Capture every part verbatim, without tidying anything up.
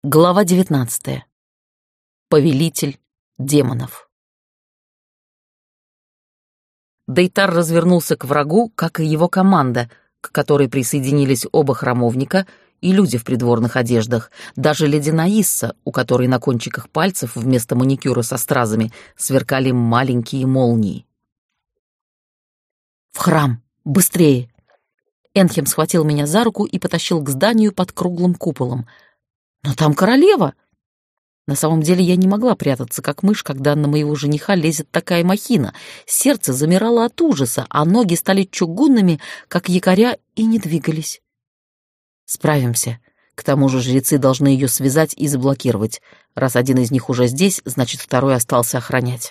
Глава девятнадцатая. Повелитель демонов. Дейтар развернулся к врагу, как и его команда, к которой присоединились оба храмовника и люди в придворных одеждах, даже леди Наисса, у которой на кончиках пальцев вместо маникюра со стразами сверкали маленькие молнии. «В храм! Быстрее!» Энхем схватил меня за руку и потащил к зданию под круглым куполом. «Но там королева!» На самом деле я не могла прятаться, как мышь, когда на моего жениха лезет такая махина. Сердце замирало от ужаса, а ноги стали чугунными, как якоря, и не двигались. «Справимся. К тому же жрецы должны ее связать и заблокировать. Раз один из них уже здесь, значит, второй остался охранять».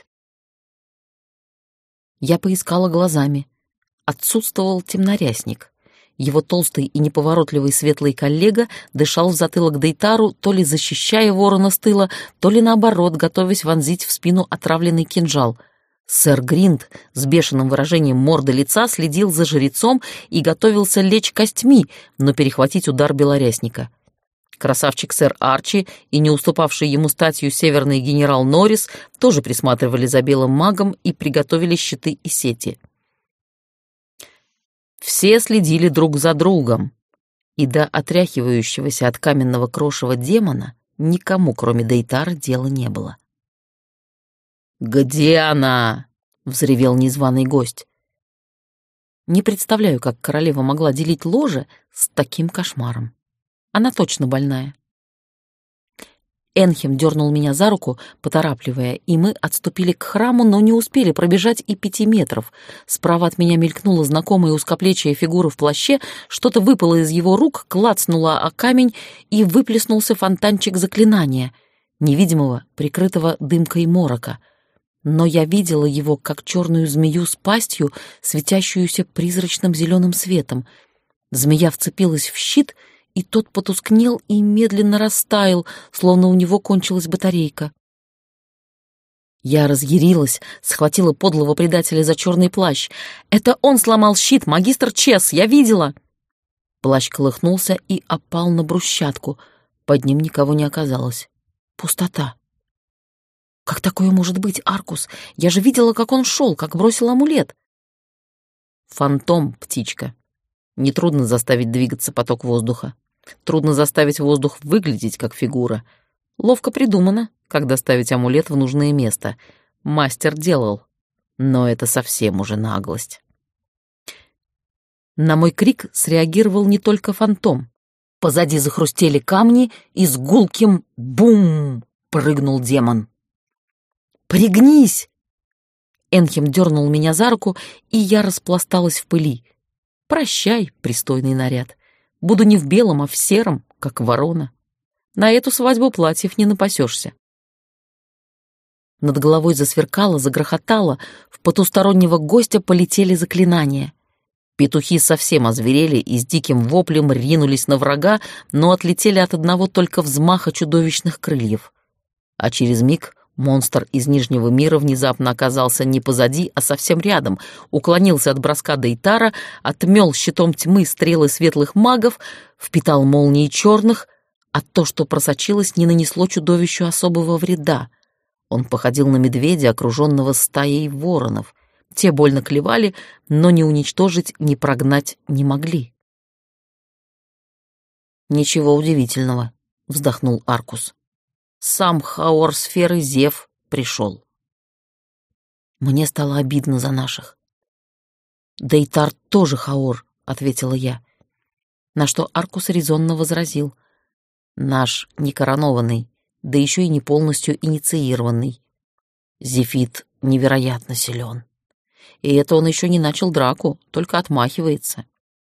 Я поискала глазами. Отсутствовал темнорясник. Его толстый и неповоротливый светлый коллега дышал в затылок Дейтару, то ли защищая ворона с тыла, то ли наоборот, готовясь вонзить в спину отравленный кинжал. Сэр Гринд с бешеным выражением морды лица следил за жрецом и готовился лечь костьми, но перехватить удар белорясника. Красавчик сэр Арчи и не уступавший ему статью северный генерал Норрис тоже присматривали за белым магом и приготовили щиты и сети. Все следили друг за другом, и до отряхивающегося от каменного крошева демона никому, кроме Дейтара, дела не было. «Где она?» — взревел незваный гость. Не представляю, как королева могла делить ложе с таким кошмаром. Она точно больная. Энхем дернул меня за руку, поторапливая, и мы отступили к храму, но не успели пробежать и пяти метров. Справа от меня мелькнула знакомая узкоплечья фигура в плаще, что-то выпало из его рук, клацнуло о камень, и выплеснулся фонтанчик заклинания, невидимого, прикрытого дымкой морока. Но я видела его, как черную змею с пастью, светящуюся призрачным зеленым светом. Змея вцепилась в щит, и тот потускнел и медленно растаял, словно у него кончилась батарейка. Я разъярилась, схватила подлого предателя за черный плащ. «Это он сломал щит, магистр Чес, я видела!» Плащ колыхнулся и опал на брусчатку. Под ним никого не оказалось. Пустота. «Как такое может быть, Аркус? Я же видела, как он шел, как бросил амулет!» «Фантом, птичка. Нетрудно заставить двигаться поток воздуха. Трудно заставить воздух выглядеть как фигура. Ловко придумано, как доставить амулет в нужное место. Мастер делал, но это совсем уже наглость». На мой крик среагировал не только фантом. Позади захрустели камни, и с гулким «бум» прыгнул демон. «Пригнись!» Энхем дернул меня за руку, и я распласталась в пыли. «Прощай, пристойный наряд. Буду не в белом, а в сером, как ворона. На эту свадьбу платьев не напасешься». Над головой засверкало, загрохотало, в потустороннего гостя полетели заклинания. Петухи совсем озверели и с диким воплем ринулись на врага, но отлетели от одного только взмаха чудовищных крыльев. А через миг монстр из Нижнего мира внезапно оказался не позади, а совсем рядом, уклонился от броска Дейтара, отмел щитом тьмы стрелы светлых магов, впитал молнии черных, а то, что просочилось, не нанесло чудовищу особого вреда. Он походил на медведя, окруженного стаей воронов. Те больно клевали, но ни уничтожить, ни прогнать не могли. «Ничего удивительного», — вздохнул Аркус. Сам Хаор сферы Зев пришел. Мне стало обидно за наших. «Дейтар тоже Хаор», — ответила я. На что Аркус резонно возразил. «Наш некоронованный, да еще и не полностью инициированный. Зефит невероятно силен. И это он еще не начал драку, только отмахивается».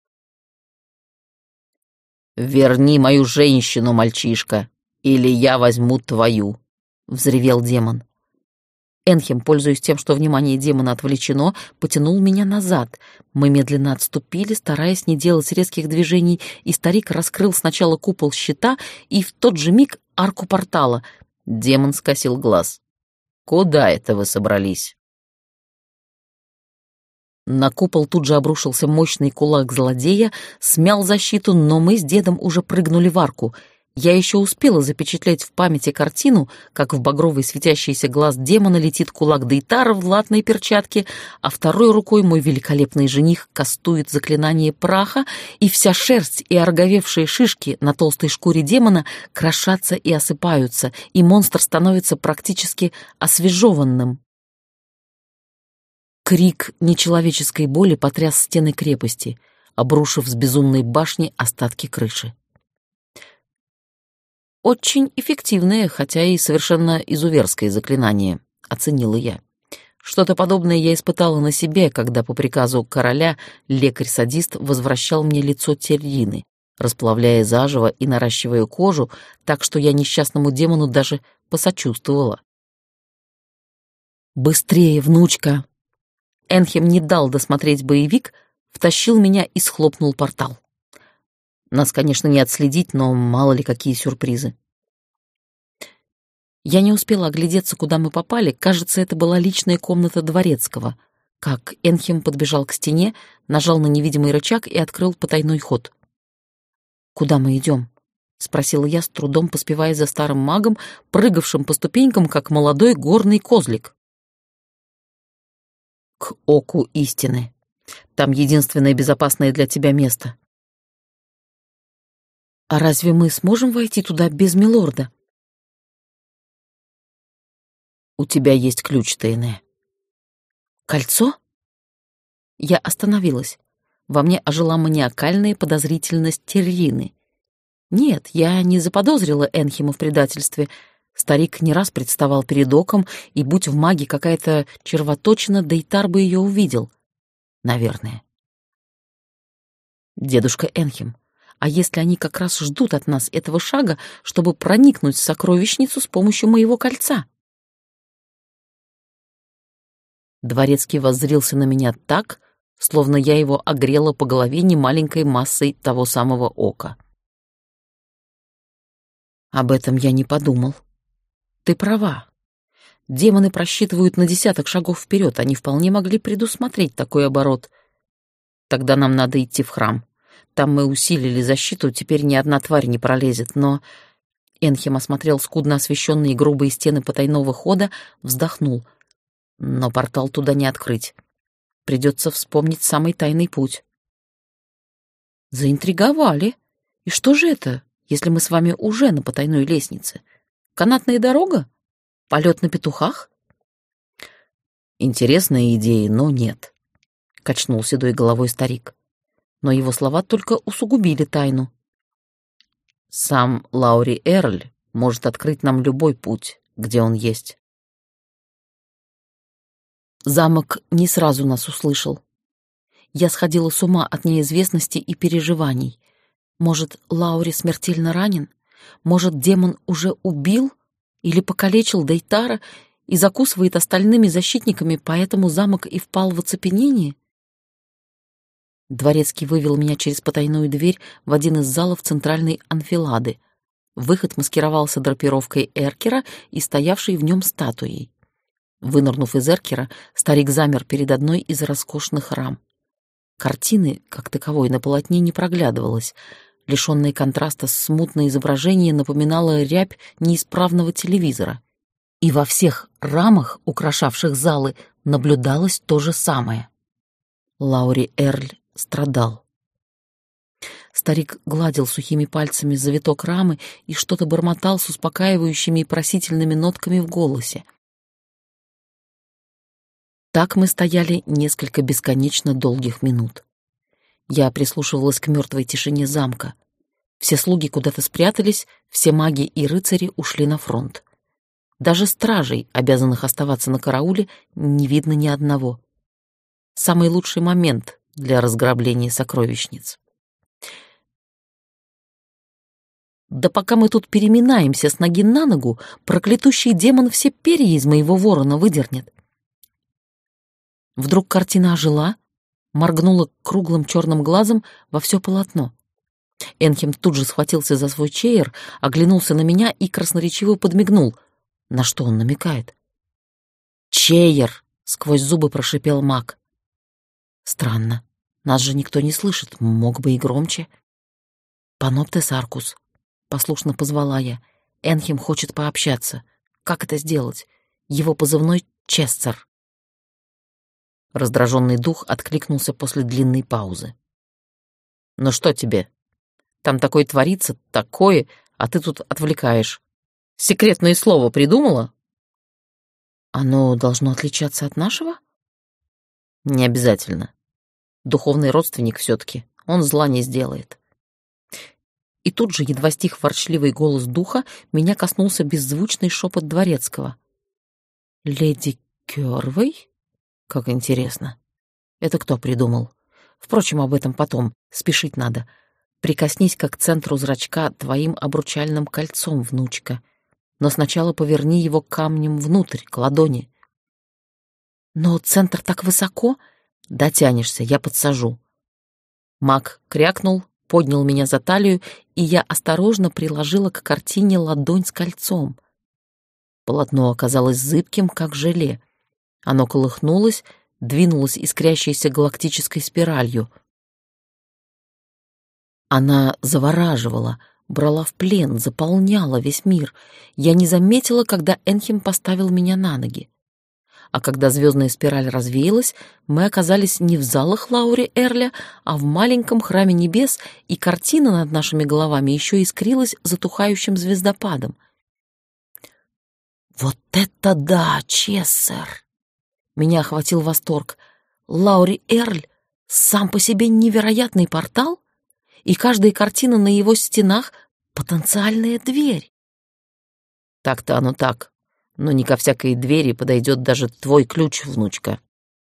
«Верни мою женщину, мальчишка, или я возьму твою», — взревел демон. Энхем, пользуясь тем, что внимание демона отвлечено, потянул меня назад. Мы медленно отступили, стараясь не делать резких движений, и старик раскрыл сначала купол щита и в тот же миг арку портала. Демон скосил глаз. «Куда это вы собрались?» На купол тут же обрушился мощный кулак злодея, смял защиту, но мы с дедом уже прыгнули в арку. Я еще успела запечатлеть в памяти картину, как в багровый светящийся глаз демона летит кулак Дейтара в латной перчатке, а второй рукой мой великолепный жених кастует заклинание праха, и вся шерсть и ороговевшие шишки на толстой шкуре демона крошатся и осыпаются, и монстр становится практически освежеванным. Крик нечеловеческой боли потряс стены крепости, обрушив с безумной башни остатки крыши. «Очень эффективное, хотя и совершенно изуверское заклинание», — оценила я. Что-то подобное я испытала на себе, когда по приказу короля лекарь-садист возвращал мне лицо Террины, расплавляя заживо и наращивая кожу, так что я несчастному демону даже посочувствовала. «Быстрее, внучка!» Энхем не дал досмотреть боевик, втащил меня и схлопнул портал. Нас, конечно, не отследить, но мало ли какие сюрпризы. Я не успела оглядеться, куда мы попали. Кажется, это была личная комната дворецкого. Как Энхем подбежал к стене, нажал на невидимый рычаг и открыл потайной ход. «Куда мы идем?» — спросила я, с трудом поспевая за старым магом, прыгавшим по ступенькам, как молодой горный козлик. «К оку истины. Там единственное безопасное для тебя место». «А разве мы сможем войти туда без милорда?» «У тебя есть ключ, Тейне». «Кольцо?» Я остановилась. Во мне ожила маниакальная подозрительность Террины. Нет, я не заподозрила Энхема в предательстве. Старик не раз представал перед оком, и, будь в маге какая-то червоточина, Дейтар бы ее увидел. Наверное. Дедушка Энхем. А если они как раз ждут от нас этого шага, чтобы проникнуть в сокровищницу с помощью моего кольца? Дворецкий воззрился на меня так, словно я его огрела по голове немаленькой массой того самого ока. Об этом я не подумал. Ты права. Демоны просчитывают на десяток шагов вперед, они вполне могли предусмотреть такой оборот. Тогда нам надо идти в храм. Там мы усилили защиту, теперь ни одна тварь не пролезет, но... Энхем осмотрел скудно освещенные грубые стены потайного хода, вздохнул. Но портал туда не открыть. Придется вспомнить самый тайный путь. Заинтриговали. И что же это, если мы с вами уже на потайной лестнице? Канатная дорога? Полет на петухах? Интересная идея, но нет, — качнул седой головой старик. Но его слова только усугубили тайну. Сам Лаури Эрль может открыть нам любой путь, где он есть. Замок не сразу нас услышал. Я сходила с ума от неизвестности и переживаний. Может, Лаури смертельно ранен? Может, демон уже убил или покалечил Дейтара и закусывает остальными защитниками, поэтому замок и впал в оцепенение? Дворецкий вывел меня через потайную дверь в один из залов центральной анфилады. Выход маскировался драпировкой эркера и стоявшей в нем статуей. Вынырнув из эркера, старик замер перед одной из роскошных рам. Картины, как таковой, на полотне не проглядывалось. Лишённое контраста смутное изображение напоминало рябь неисправного телевизора. И во всех рамах, украшавших залы, наблюдалось то же самое. Лаури Эрль страдал. Старик гладил сухими пальцами завиток рамы и что-то бормотал с успокаивающими и просительными нотками в голосе. Так мы стояли несколько бесконечно долгих минут. Я прислушивалась к мертвой тишине замка. Все слуги куда-то спрятались, все маги и рыцари ушли на фронт. Даже стражей, обязанных оставаться на карауле, не видно ни одного. Самый лучший момент для разграбления сокровищниц. Да пока мы тут переминаемся с ноги на ногу, проклятущий демон все перья из моего ворона выдернет. Вдруг картина ожила, моргнула круглым черным глазом во все полотно. Энхем тут же схватился за свой чеер, оглянулся на меня и красноречиво подмигнул. На что он намекает? «Чеер!» — сквозь зубы прошипел маг. Странно, нас же никто не слышит, мог бы и громче. «Паноптес Аркус», — послушно позвала я. «Энхем хочет пообщаться. Как это сделать? Его позывной — Честер». Раздраженный дух откликнулся после длинной паузы. «Ну что тебе? Там такое творится, такое, а ты тут отвлекаешь. Секретное слово придумала?» «Оно должно отличаться от нашего?» «Не обязательно. Духовный родственник все-таки, он зла не сделает». И тут же, едва стих ворчливый голос духа, меня коснулся беззвучный шепот дворецкого. «Леди Кёрвей? Как интересно. Это кто придумал? Впрочем, об этом потом. Спешить надо. Прикоснись-ка к центру зрачка твоим обручальным кольцом, внучка. Но сначала поверни его камнем внутрь, к ладони». «Но центр так высоко?» «Дотянешься, я подсажу». Маг крякнул, поднял меня за талию, и я осторожно приложила к картине ладонь с кольцом. Полотно оказалось зыбким, как желе. Оно колыхнулось, двинулось искрящейся галактической спиралью. Она завораживала, брала в плен, заполняла весь мир. Я не заметила, когда Энхем поставил меня на ноги. А когда звездная спираль развеялась, мы оказались не в залах Лаури Эрля, а в маленьком храме небес, и картина над нашими головами еще искрилась затухающим звездопадом. «Вот это да, Чессер!» Меня охватил восторг. Лаури Эрль сам по себе невероятный портал, и каждая картина на его стенах — потенциальная дверь. Так-то оно так. Но не ко всякой двери подойдет даже твой ключ, внучка.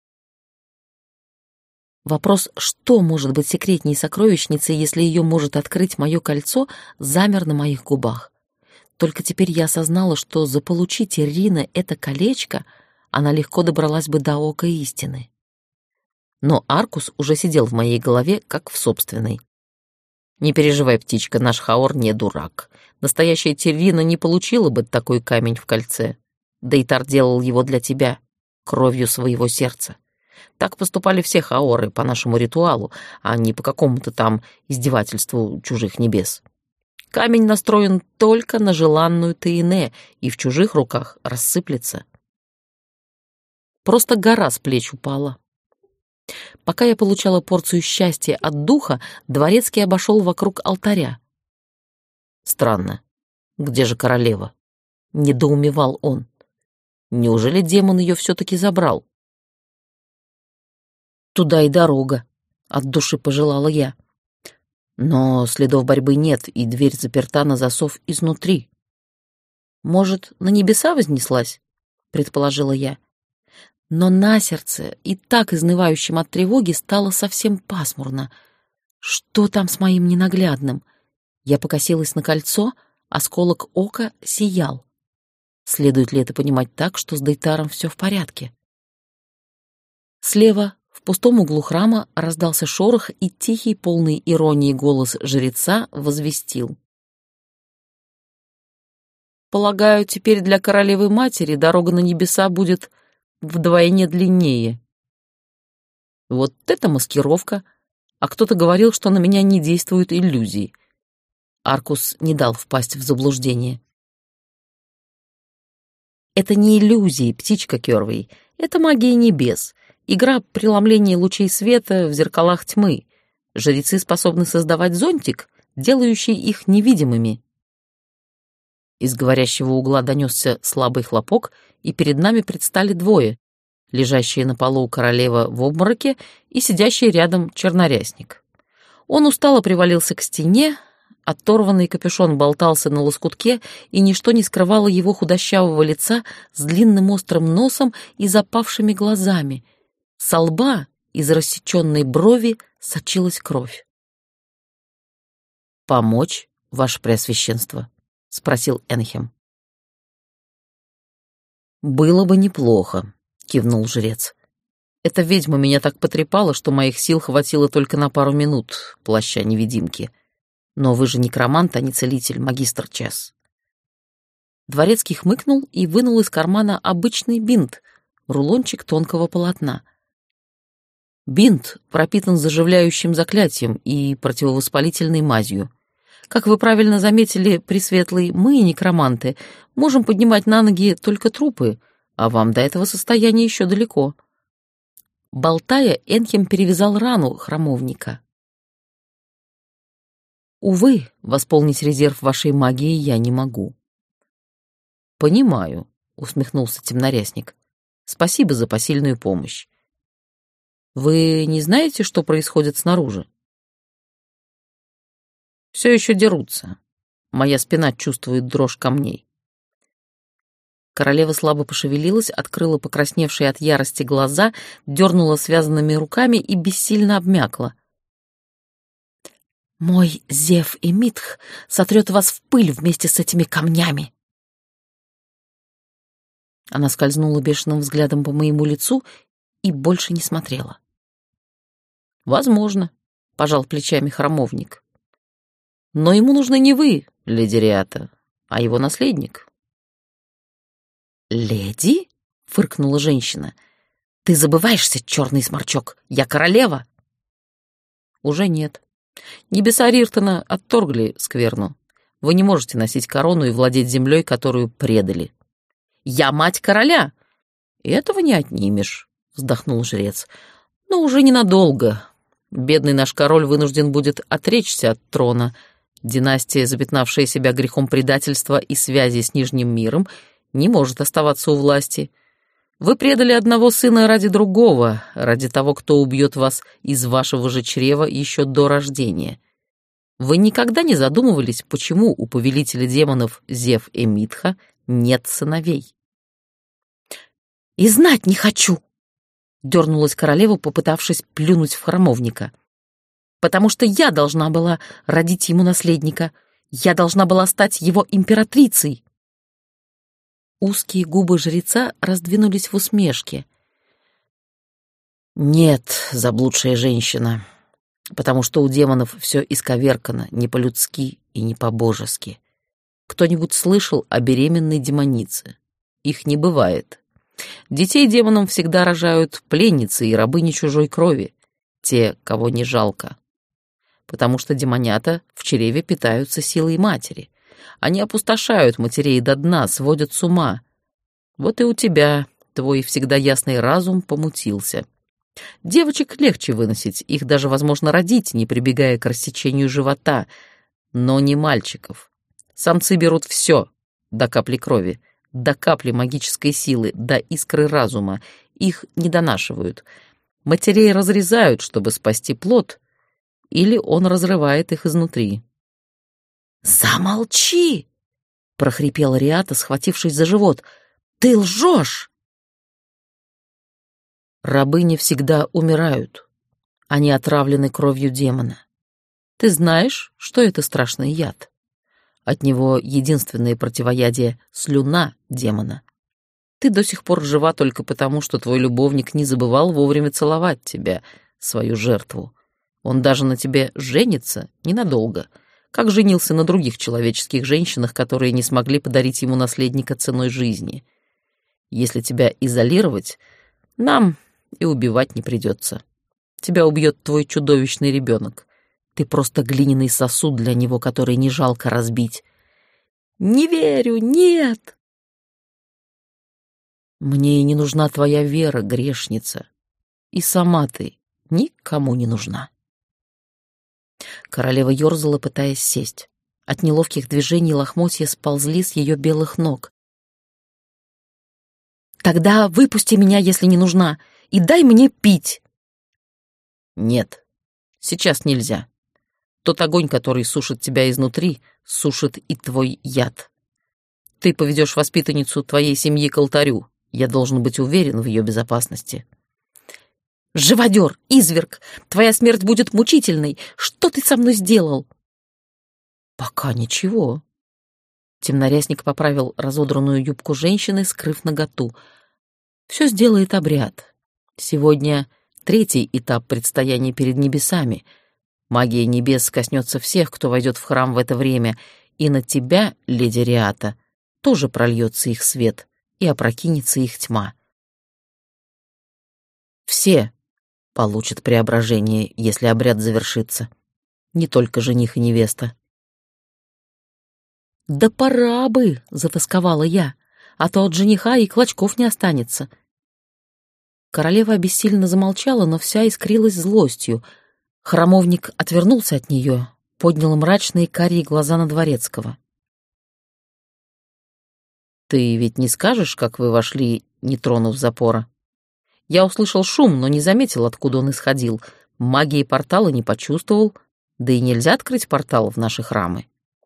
Вопрос, что может быть секретней сокровищницы, если ее может открыть мое кольцо, замер на моих губах. Только теперь я осознала, что заполучить Ирина это колечко, она легко добралась бы до ока истины. Но Аркус уже сидел в моей голове, как в собственной. «Не переживай, птичка, наш Хаор не дурак. Настоящая Террина не получила бы такой камень в кольце. Дейтар делал его для тебя, кровью своего сердца. Так поступали все хаоры по нашему ритуалу, а не по какому-то там издевательству чужих небес. Камень настроен только на желанную Таине и в чужих руках рассыплется. Просто гора с плеч упала. Пока я получала порцию счастья от духа, дворецкий обошел вокруг алтаря. Странно, где же королева? Недоумевал он. Неужели демон ее все-таки забрал? Туда и дорога, от души пожелала я. Но следов борьбы нет, и дверь заперта на засов изнутри. Может, на небеса вознеслась? Предположила я. Но на сердце, и так изнывающим от тревоги, стало совсем пасмурно. Что там с моим ненаглядным? Я покосилась на кольцо, осколок ока сиял. Следует ли это понимать так, что с Дейтаром все в порядке? Слева, в пустом углу храма, раздался шорох, и тихий, полный иронии голос жреца возвестил. «Полагаю, теперь для королевы-матери дорога на небеса будет вдвойне длиннее». Вот это маскировка! А кто-то говорил, что на меня не действуют иллюзии. Аркус не дал впасть в заблуждение. Это не иллюзии, птичка Кёрвей, это магия небес, игра преломления лучей света в зеркалах тьмы. Жрецы способны создавать зонтик, делающий их невидимыми. Из говорящего угла донесся слабый хлопок, и перед нами предстали двое, лежащие на полу королева в обмороке и сидящий рядом чернорясник. Он устало привалился к стене, оторванный капюшон болтался на лоскутке, и ничто не скрывало его худощавого лица с длинным острым носом и запавшими глазами. Со лба из рассеченной брови сочилась кровь. «Помочь, ваше преосвященство?» — спросил Энхем. «Было бы неплохо», — кивнул жрец. «Эта ведьма меня так потрепала, что моих сил хватило только на пару минут плаща-невидимки. Но вы же некромант, а не целитель, магистр Час». Дворецкий хмыкнул и вынул из кармана обычный бинт, рулончик тонкого полотна. Бинт пропитан заживляющим заклятием и противовоспалительной мазью. Как вы правильно заметили, Пресветлый, мы, некроманты, можем поднимать на ноги только трупы, а вам до этого состояния еще далеко». Болтая, Энхем перевязал рану храмовника. «Увы, восполнить резерв вашей магии я не могу». «Понимаю», — усмехнулся темнорясник. «Спасибо за посильную помощь. Вы не знаете, что происходит снаружи?» «Все еще дерутся. Моя спина чувствует дрожь камней». Королева слабо пошевелилась, открыла покрасневшие от ярости глаза, дернула связанными руками и бессильно обмякла. «Мой Зев и Митх сотрет вас в пыль вместе с этими камнями!» Она скользнула бешеным взглядом по моему лицу и больше не смотрела. «Возможно», — пожал плечами храмовник. «Но ему нужны не вы, леди Риата, а его наследник». «Леди?» — фыркнула женщина. «Ты забываешься, черный сморчок, я королева!» «Уже нет. Небеса Риртона отторгли скверну. Вы не можете носить корону и владеть землей, которую предали». «Я мать короля!» «Этого не отнимешь», — вздохнул жрец. «Но уже ненадолго. Бедный наш король вынужден будет отречься от трона. Династия, запятнавшая себя грехом предательства и связи с Нижним миром, не может оставаться у власти. Вы предали одного сына ради другого, ради того, кто убьет вас из вашего же чрева еще до рождения. Вы никогда не задумывались, почему у повелителя демонов Зев Эмитха нет сыновей?» «И знать не хочу!» — дернулась королева, попытавшись плюнуть в храмовника. «Потому что я должна была родить ему наследника. Я должна была стать его императрицей». Узкие губы жреца раздвинулись в усмешке. «Нет, заблудшая женщина, потому что у демонов все исковеркано не по-людски и не по-божески. Кто-нибудь слышал о беременной демонице? Их не бывает. Детей демонам всегда рожают пленницы и рабыни чужой крови, те, кого не жалко. Потому что демонята в чреве питаются силой матери. Они опустошают матерей до дна, сводят с ума. Вот и у тебя твой всегда ясный разум помутился. Девочек легче выносить, их даже возможно родить, не прибегая к рассечению живота, но не мальчиков. Самцы берут все, до капли крови, до капли магической силы, до искры разума. Их не донашивают. Матерей разрезают, чтобы спасти плод, или он разрывает их изнутри. «Замолчи!» — прохрипела Риата, схватившись за живот. «Ты лжешь!» Рабыни всегда умирают. Они отравлены кровью демона. Ты знаешь, что это страшный яд? От него единственное противоядие — слюна демона. Ты до сих пор жива только потому, что твой любовник не забывал вовремя целовать тебя, свою жертву. Он даже на тебе женится ненадолго, как женился на других человеческих женщинах, которые не смогли подарить ему наследника ценой жизни. Если тебя изолировать, нам и убивать не придется. Тебя убьет твой чудовищный ребенок. Ты просто глиняный сосуд для него, который не жалко разбить. Не верю, нет. Мне и не нужна твоя вера, грешница. И сама ты никому не нужна. Королева ёрзала, пытаясь сесть. От неловких движений лохмотья сползли с ее белых ног. «Тогда выпусти меня, если не нужна, и дай мне пить!» «Нет, сейчас нельзя. Тот огонь, который сушит тебя изнутри, сушит и твой яд. Ты поведешь воспитанницу твоей семьи к алтарю. Я должен быть уверен в ее безопасности». «Живодер, изверг, твоя смерть будет мучительной. Что ты со мной сделал?» «Пока ничего». Темнорясник поправил разодранную юбку женщины, скрыв наготу. «Все сделает обряд. Сегодня третий этап предстояния перед небесами. Магия небес коснется всех, кто войдет в храм в это время, и на тебя, леди Риата, тоже прольется их свет и опрокинется их тьма. Все получат преображение, если обряд завершится. Не только жених и невеста. «Да пора бы!» — затосковала я, «а то от жениха и клочков не останется». Королева обессиленно замолчала, но вся искрилась злостью. Храмовник отвернулся от нее, поднял мрачные карие глаза на Дворецкого. «Ты ведь не скажешь, как вы вошли, не тронув запора? Я услышал шум, но не заметил, откуда он исходил. Магии портала не почувствовал, да и нельзя открыть портал в наши храмы».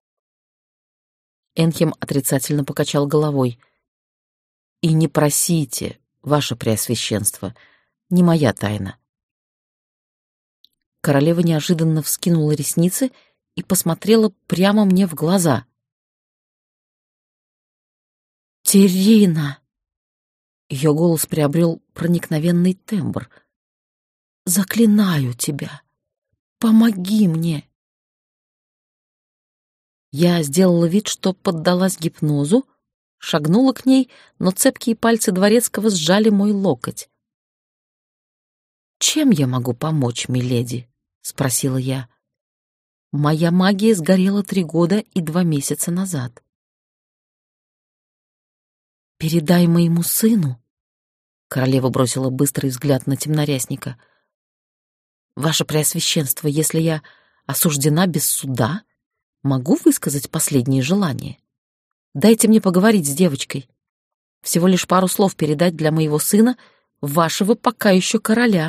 Энхем отрицательно покачал головой. «И не просите, ваше преосвященство, не моя тайна». Королева неожиданно вскинула ресницы и посмотрела прямо мне в глаза. «Терина!» Ее голос приобрел проникновенный тембр. «Заклинаю тебя! Помоги мне!» Я сделала вид, что поддалась гипнозу, шагнула к ней, но цепкие пальцы Дворецкого сжали мой локоть. «Чем я могу помочь, миледи?» — спросила я. «Моя магия сгорела три года и два месяца назад». «Передай моему сыну», — королева бросила быстрый взгляд на темнорясника, «Ваше Преосвященство, если я осуждена без суда, могу высказать последние желания? Дайте мне поговорить с девочкой. Всего лишь пару слов передать для моего сына, вашего пока еще короля».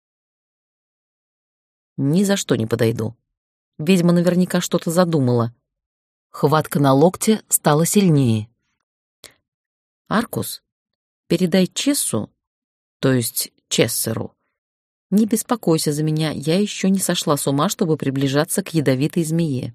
«Ни за что не подойду. Ведьма наверняка что-то задумала». Хватка на локте стала сильнее. «Аркус, передай Чессу, то есть Чессеру, не беспокойся за меня, я еще не сошла с ума, чтобы приближаться к ядовитой змее».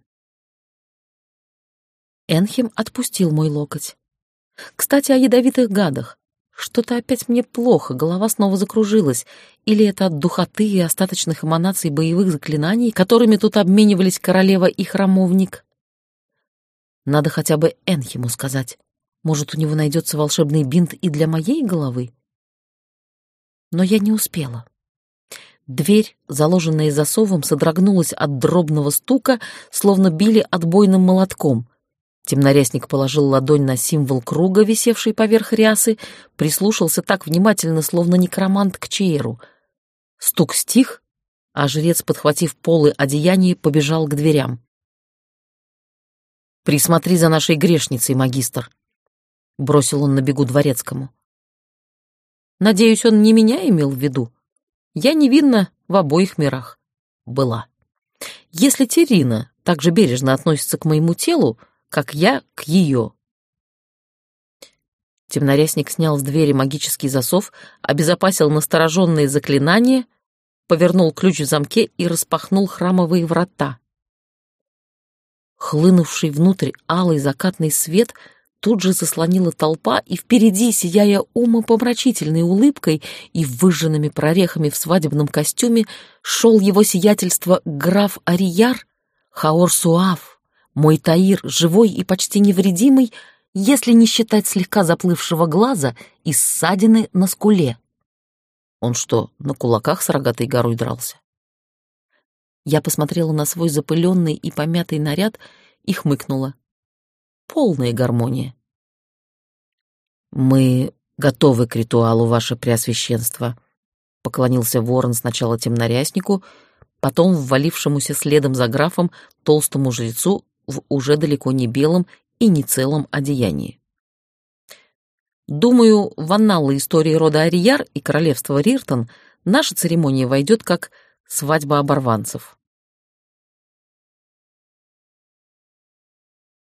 Энхем отпустил мой локоть. «Кстати, о ядовитых гадах. Что-то опять мне плохо, голова снова закружилась. Или это от духоты и остаточных эманаций боевых заклинаний, которыми тут обменивались королева и храмовник? Надо хотя бы Энхему сказать. Может, у него найдется волшебный бинт и для моей головы?» Но я не успела. Дверь, заложенная засовом, содрогнулась от дробного стука, словно били отбойным молотком. Темнорясник положил ладонь на символ круга, висевший поверх рясы, прислушался так внимательно, словно некромант к Чейру. Стук стих, а жрец, подхватив полы одеяния, побежал к дверям. «Присмотри за нашей грешницей, магистр», — бросил он на бегу Дворецкому. «Надеюсь, он не меня имел в виду. Я невинна в обоих мирах. Была. Если Терина так же бережно относится к моему телу, как я к ее». Темнорясник снял с двери магический засов, обезопасил настороженные заклинания, повернул ключ в замке и распахнул храмовые врата. Хлынувший внутрь алый закатный свет тут же заслонила толпа, и впереди, сияя умопомрачительной улыбкой и выжженными прорехами в свадебном костюме, шел его сиятельство граф Арияр, Хаор-Суав, мой Таир, живой и почти невредимый, если не считать слегка заплывшего глаза и ссадины на скуле. Он что, на кулаках с рогатой горой дрался? Я посмотрела на свой запыленный и помятый наряд и хмыкнула. Полная гармония. «Мы готовы к ритуалу, ваше преосвященство», — поклонился ворон сначала темноряснику, потом ввалившемуся следом за графом толстому жрецу в уже далеко не белом и не целом одеянии. «Думаю, в анналы истории рода Арияр и королевства Риртон наша церемония войдет как свадьба оборванцев».